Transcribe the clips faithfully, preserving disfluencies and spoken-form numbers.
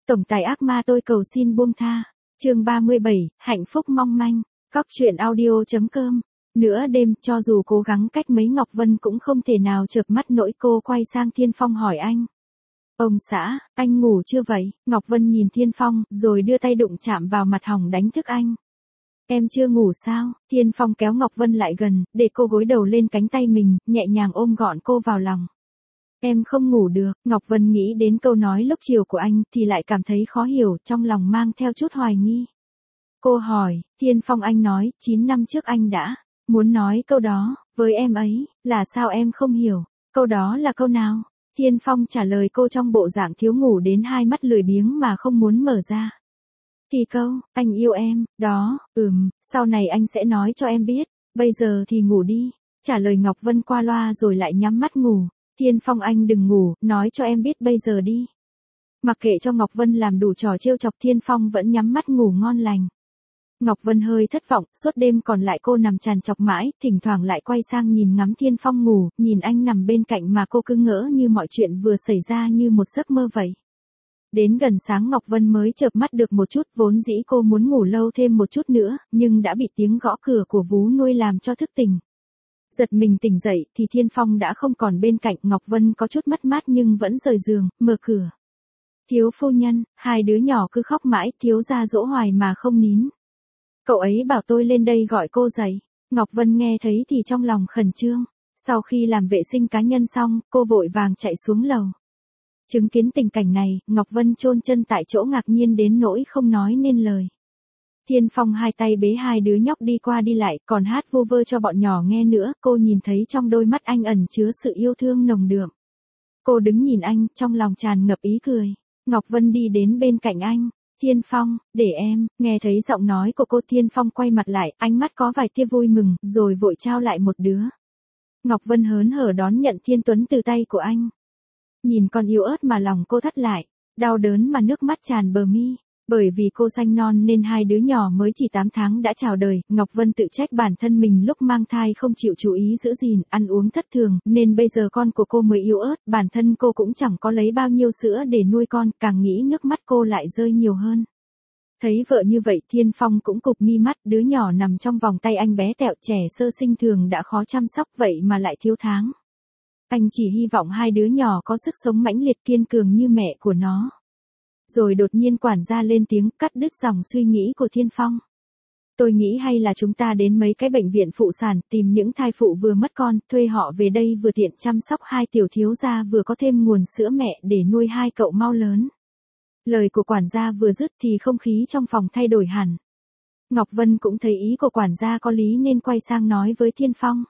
Tổng tài ác ma tôi cầu xin buông tha. Chương ba mươi bảy, hạnh phúc mong manh. Cóc truyện audio chấm com. Nửa đêm, cho dù cố gắng cách mấy Ngọc Vân cũng không thể nào chợp mắt nổi, cô quay sang Thiên Phong hỏi anh. Ông xã, anh ngủ chưa vậy? Ngọc Vân nhìn Thiên Phong, rồi đưa tay đụng chạm vào mặt hỏng đánh thức anh. Em chưa ngủ sao? Thiên Phong kéo Ngọc Vân lại gần, để cô gối đầu lên cánh tay mình, nhẹ nhàng ôm gọn cô vào lòng. Em không ngủ được. Ngọc Vân nghĩ đến câu nói lúc chiều của anh, thì lại cảm thấy khó hiểu, trong lòng mang theo chút hoài nghi. Cô hỏi, Thiên Phong, anh nói, chín năm trước anh đã muốn nói câu đó với em ấy, là sao em không hiểu? Câu đó là câu nào? Thiên Phong trả lời cô trong bộ dạng thiếu ngủ đến hai mắt lười biếng mà không muốn mở ra. Thì câu, anh yêu em, đó, ừm, sau này anh sẽ nói cho em biết, bây giờ thì ngủ đi. Trả lời Ngọc Vân qua loa rồi lại nhắm mắt ngủ. Thiên Phong, anh đừng ngủ, nói cho em biết bây giờ đi. Mặc kệ cho Ngọc Vân làm đủ trò trêu chọc, Thiên Phong vẫn nhắm mắt ngủ ngon lành. Ngọc Vân hơi thất vọng, suốt đêm còn lại cô nằm trằn trọc mãi, thỉnh thoảng lại quay sang nhìn ngắm Thiên Phong ngủ, nhìn anh nằm bên cạnh mà cô cứ ngỡ như mọi chuyện vừa xảy ra như một giấc mơ vậy. Đến gần sáng Ngọc Vân mới chợp mắt được một chút, vốn dĩ cô muốn ngủ lâu thêm một chút nữa, nhưng đã bị tiếng gõ cửa của vú nuôi làm cho thức tỉnh. Giật mình tỉnh dậy thì Thiên Phong đã không còn bên cạnh. Ngọc Vân có chút mất mát nhưng vẫn rời giường, mở cửa. Thiếu phu nhân, hai đứa nhỏ cứ khóc mãi, thiếu gia dỗ hoài mà không nín. Cậu ấy bảo tôi lên đây gọi cô dậy. Ngọc Vân nghe thấy thì trong lòng khẩn trương. Sau khi làm vệ sinh cá nhân xong, cô vội vàng chạy xuống lầu. Chứng kiến tình cảnh này, Ngọc Vân chôn chân tại chỗ, ngạc nhiên đến nỗi không nói nên lời. Thiên Phong hai tay bế hai đứa nhóc đi qua đi lại, còn hát vu vơ cho bọn nhỏ nghe nữa. Cô nhìn thấy trong đôi mắt anh ẩn chứa sự yêu thương nồng đượm. Cô đứng nhìn anh, trong lòng tràn ngập ý cười. Ngọc Vân đi đến bên cạnh anh. Thiên Phong, để em. Nghe thấy giọng nói của cô, Thiên Phong quay mặt lại, ánh mắt có vài tia vui mừng, rồi vội trao lại một đứa. Ngọc Vân hớn hở đón nhận Thiên Tuấn từ tay của anh. Nhìn con yếu ớt mà lòng cô thắt lại, đau đớn mà nước mắt tràn bờ mi. Bởi vì cô sanh non nên hai đứa nhỏ mới chỉ tám tháng đã chào đời, Ngọc Vân tự trách bản thân mình lúc mang thai không chịu chú ý giữ gìn, ăn uống thất thường, nên bây giờ con của cô mới yếu ớt, bản thân cô cũng chẳng có lấy bao nhiêu sữa để nuôi con, càng nghĩ nước mắt cô lại rơi nhiều hơn. Thấy vợ như vậy, Thiên Phong cũng cụp mi mắt, đứa nhỏ nằm trong vòng tay anh bé tẹo, trẻ sơ sinh thường đã khó chăm sóc, vậy mà lại thiếu tháng. Anh chỉ hy vọng hai đứa nhỏ có sức sống mãnh liệt kiên cường như mẹ của nó. Rồi đột nhiên quản gia lên tiếng, cắt đứt dòng suy nghĩ của Thiên Phong. Tôi nghĩ hay là chúng ta đến mấy cái bệnh viện phụ sản, tìm những thai phụ vừa mất con, thuê họ về đây vừa tiện chăm sóc hai tiểu thiếu gia, vừa có thêm nguồn sữa mẹ để nuôi hai cậu mau lớn. Lời của quản gia vừa dứt thì không khí trong phòng thay đổi hẳn. Ngọc Vân cũng thấy ý của quản gia có lý nên quay sang nói với Thiên Phong.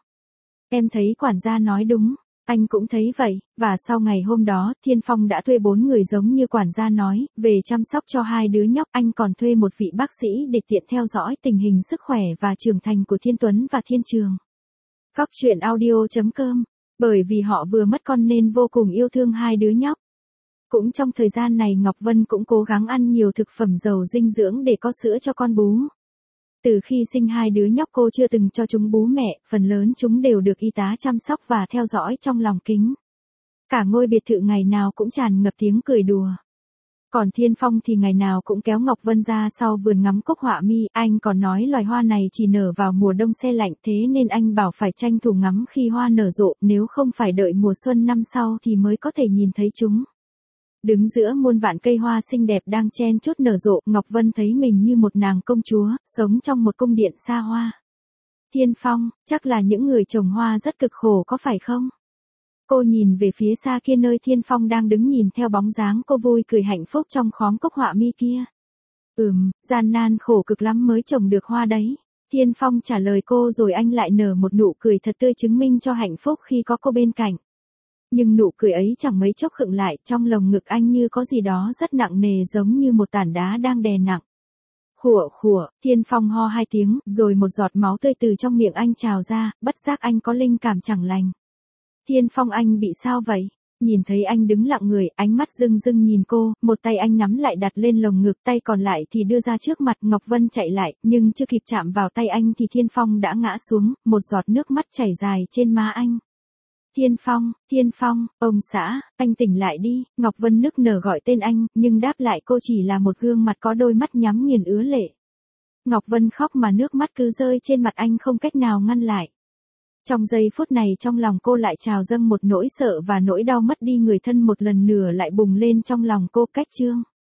Em thấy quản gia nói đúng. Anh cũng thấy vậy, và sau ngày hôm đó, Thiên Phong đã thuê bốn người giống như quản gia nói, về chăm sóc cho hai đứa nhóc. Anh còn thuê một vị bác sĩ để tiện theo dõi tình hình sức khỏe và trưởng thành của Thiên Tuấn và Thiên Trường. Cóc truyện audio chấm com. Bởi vì họ vừa mất con nên vô cùng yêu thương hai đứa nhóc. Cũng trong thời gian này Ngọc Vân cũng cố gắng ăn nhiều thực phẩm giàu dinh dưỡng để có sữa cho con bú. Từ khi sinh hai đứa nhóc cô chưa từng cho chúng bú mẹ, phần lớn chúng đều được y tá chăm sóc và theo dõi trong lòng kính. Cả ngôi biệt thự ngày nào cũng tràn ngập tiếng cười đùa. Còn Thiên Phong thì ngày nào cũng kéo Ngọc Vân ra sau vườn ngắm cúc họa mi, anh còn nói loài hoa này chỉ nở vào mùa đông se lạnh, thế nên anh bảo phải tranh thủ ngắm khi hoa nở rộ, nếu không phải đợi mùa xuân năm sau thì mới có thể nhìn thấy chúng. Đứng giữa muôn vạn cây hoa xinh đẹp đang chen chúc nở rộ, Ngọc Vân thấy mình như một nàng công chúa, sống trong một cung điện xa hoa. Thiên Phong, chắc là những người trồng hoa rất cực khổ có phải không? Cô nhìn về phía xa kia nơi Thiên Phong đang đứng nhìn theo bóng dáng cô vui cười hạnh phúc trong khóm cúc họa mi kia. Ừm, gian nan khổ cực lắm mới trồng được hoa đấy. Thiên Phong trả lời cô rồi anh lại nở một nụ cười thật tươi chứng minh cho hạnh phúc khi có cô bên cạnh. Nhưng nụ cười ấy chẳng mấy chốc khựng lại, trong lồng ngực anh như có gì đó rất nặng nề giống như một tảng đá đang đè nặng. Khủa khủa, Thiên Phong ho hai tiếng, rồi một giọt máu tươi từ trong miệng anh trào ra, bất giác anh có linh cảm chẳng lành. Thiên Phong, anh bị sao vậy? Nhìn thấy anh đứng lặng người, ánh mắt rưng rưng nhìn cô, một tay anh nắm lại đặt lên lồng ngực, tay còn lại thì đưa ra trước mặt. Ngọc Vân chạy lại, nhưng chưa kịp chạm vào tay anh thì Thiên Phong đã ngã xuống, một giọt nước mắt chảy dài trên má anh. Thiên Phong, Thiên Phong, ông xã, anh tỉnh lại đi, Ngọc Vân nức nở gọi tên anh, nhưng đáp lại cô chỉ là một gương mặt có đôi mắt nhắm nghiền ứa lệ. Ngọc Vân khóc mà nước mắt cứ rơi trên mặt anh không cách nào ngăn lại. Trong giây phút này trong lòng cô lại trào dâng một nỗi sợ và nỗi đau mất đi người thân một lần nữa lại bùng lên trong lòng cô. Cách chương